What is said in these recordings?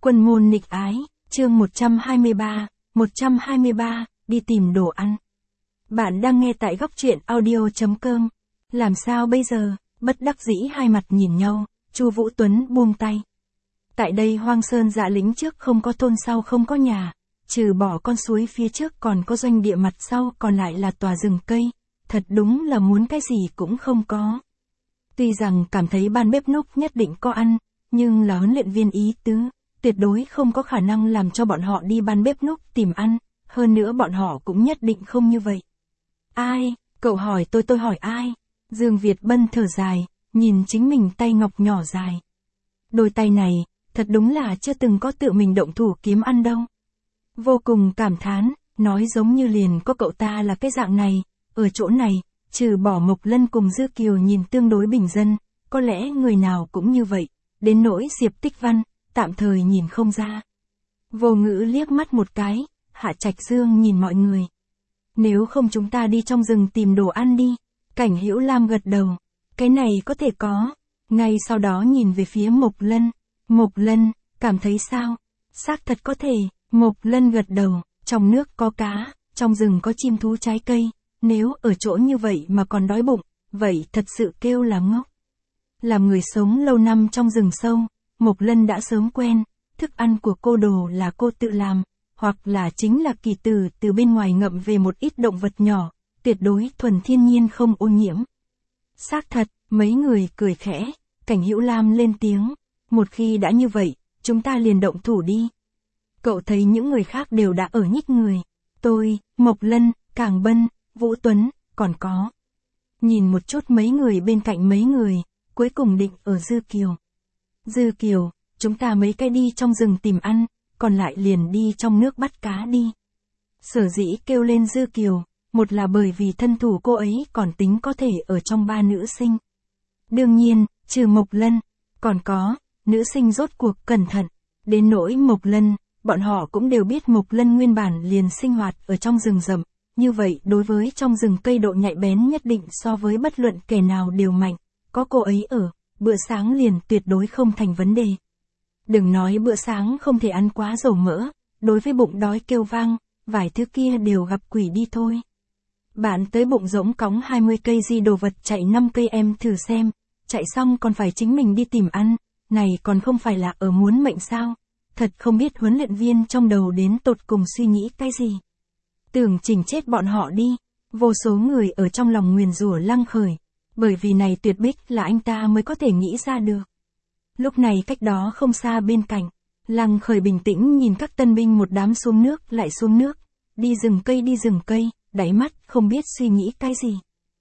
Quân môn nghịch ái, chương 123, đi tìm đồ ăn. Bạn đang nghe tại góc truyện audio.com. Làm sao bây giờ? Bất đắc dĩ hai mặt nhìn nhau, Chu Vũ Tuấn buông tay. Tại đây hoang sơn dạ lĩnh trước không có thôn sau không có nhà, trừ bỏ con suối phía trước còn có doanh địa mặt sau còn lại là tòa rừng cây, thật đúng là muốn cái gì cũng không có. Tuy rằng cảm thấy ban bếp núc nhất định có ăn, nhưng là huấn luyện viên ý tứ, tuyệt đối không có khả năng làm cho bọn họ đi ban bếp núc tìm ăn, hơn nữa bọn họ cũng nhất định không như vậy. Ai? Cậu hỏi tôi hỏi ai? Dương Việt Bân thở dài, nhìn chính mình tay ngọc nhỏ dài. Đôi tay này, thật đúng là chưa từng có tự mình động thủ kiếm ăn đâu. Vô cùng cảm thán, nói giống như liền có cậu ta là cái dạng này, ở chỗ này, trừ bỏ Mộc Lân cùng Dư Kiều nhìn tương đối bình dân, có lẽ người nào cũng như vậy, đến nỗi Diệp Tích Văn, tạm thời nhìn không ra. Vô Ngữ liếc mắt một cái, Hạ Trạch Dương nhìn mọi người. Nếu không chúng ta đi trong rừng tìm đồ ăn đi. Cảnh Hữu Lam gật đầu, cái này có thể có. Ngay sau đó nhìn về phía Mộc Lân. Mộc Lân, cảm thấy sao? Xác thật có thể. Mộc Lân gật đầu, trong nước có cá, trong rừng có chim thú trái cây, nếu ở chỗ như vậy mà còn đói bụng, vậy thật sự kêu là ngốc. Làm người sống lâu năm trong rừng sâu, Mộc Lân đã sớm quen, thức ăn của cô đồ là cô tự làm, hoặc là chính là kỳ tử từ bên ngoài ngậm về một ít động vật nhỏ, tuyệt đối thuần thiên nhiên không ô nhiễm. Xác thật, mấy người cười khẽ, Cảnh Hữu Lam lên tiếng, một khi đã như vậy, chúng ta liền động thủ đi. Cậu thấy những người khác đều đã ở nhích người, tôi, Mộc Lân, Cảng Bân, Vũ Tuấn, còn có. Nhìn một chút mấy người bên cạnh mấy người, cuối cùng định ở Dư Kiều. Dư Kiều, chúng ta mấy cái đi trong rừng tìm ăn, còn lại liền đi trong nước bắt cá đi. Sở dĩ kêu lên Dư Kiều, một là bởi vì thân thủ cô ấy còn tính có thể ở trong ba nữ sinh. Đương nhiên, trừ Mộc Lân, còn có, nữ sinh rốt cuộc cẩn thận, đến nỗi Mộc Lân, bọn họ cũng đều biết Mộc Lân nguyên bản liền sinh hoạt ở trong rừng rậm, như vậy đối với trong rừng cây độ nhạy bén nhất định so với bất luận kẻ nào đều mạnh, có cô ấy ở, bữa sáng liền tuyệt đối không thành vấn đề. Đừng nói bữa sáng không thể ăn quá dầu mỡ, đối với bụng đói kêu vang, vài thứ kia đều gặp quỷ đi thôi. Bạn tới bụng rỗng cõng 20 cây di đồ vật chạy 5 cây em thử xem, chạy xong còn phải chính mình đi tìm ăn, này còn không phải là ở muốn mệnh sao, thật không biết huấn luyện viên trong đầu đến tột cùng suy nghĩ cái gì. Tưởng chỉnh chết bọn họ đi, vô số người ở trong lòng nguyền rủa Lăng Khởi, bởi vì này tuyệt bích là anh ta mới có thể nghĩ ra được. Lúc này cách đó không xa bên cạnh, Lăng Khởi bình tĩnh nhìn các tân binh một đám xuống nước lại xuống nước, đi rừng cây, đáy mắt không biết suy nghĩ cái gì.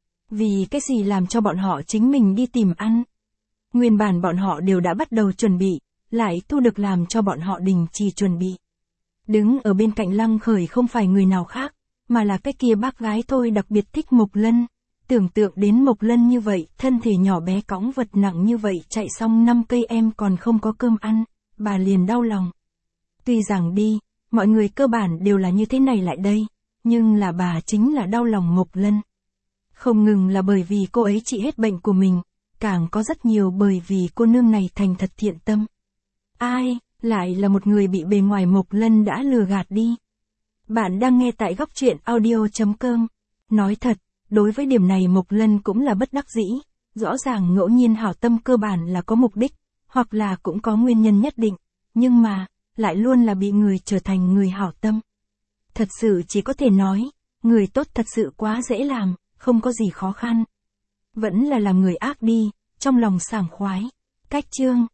Vì cái gì làm cho bọn họ chính mình đi tìm ăn. Nguyên bản bọn họ đều đã bắt đầu chuẩn bị, lại thu được làm cho bọn họ đình chỉ chuẩn bị. Đứng ở bên cạnh Lăng Khởi không phải người nào khác, mà là cái kia bác gái thôi đặc biệt thích Mộc Lân. Tưởng tượng đến Mộc Lân như vậy, thân thể nhỏ bé cõng vật nặng như vậy chạy xong 5 cây em còn không có cơm ăn, bà liền đau lòng. Tuy rằng đi, mọi người cơ bản đều là như thế này lại đây, nhưng là bà chính là đau lòng Mộc Lân. Không ngừng là bởi vì cô ấy trị hết bệnh của mình, càng có rất nhiều bởi vì cô nương này thành thật thiện tâm. Ai, lại là một người bị bề ngoài Mộc Lân đã lừa gạt đi. Bạn đang nghe tại góc truyện audio.com. Nói thật, đối với điểm này Mộc Lân cũng là bất đắc dĩ, rõ ràng ngẫu nhiên hảo tâm cơ bản là có mục đích, hoặc là cũng có nguyên nhân nhất định, nhưng mà, lại luôn là bị người trở thành người hảo tâm. Thật sự chỉ có thể nói, người tốt thật sự quá dễ làm, không có gì khó khăn. Vẫn là làm người ác đi, trong lòng sảng khoái. Cách chương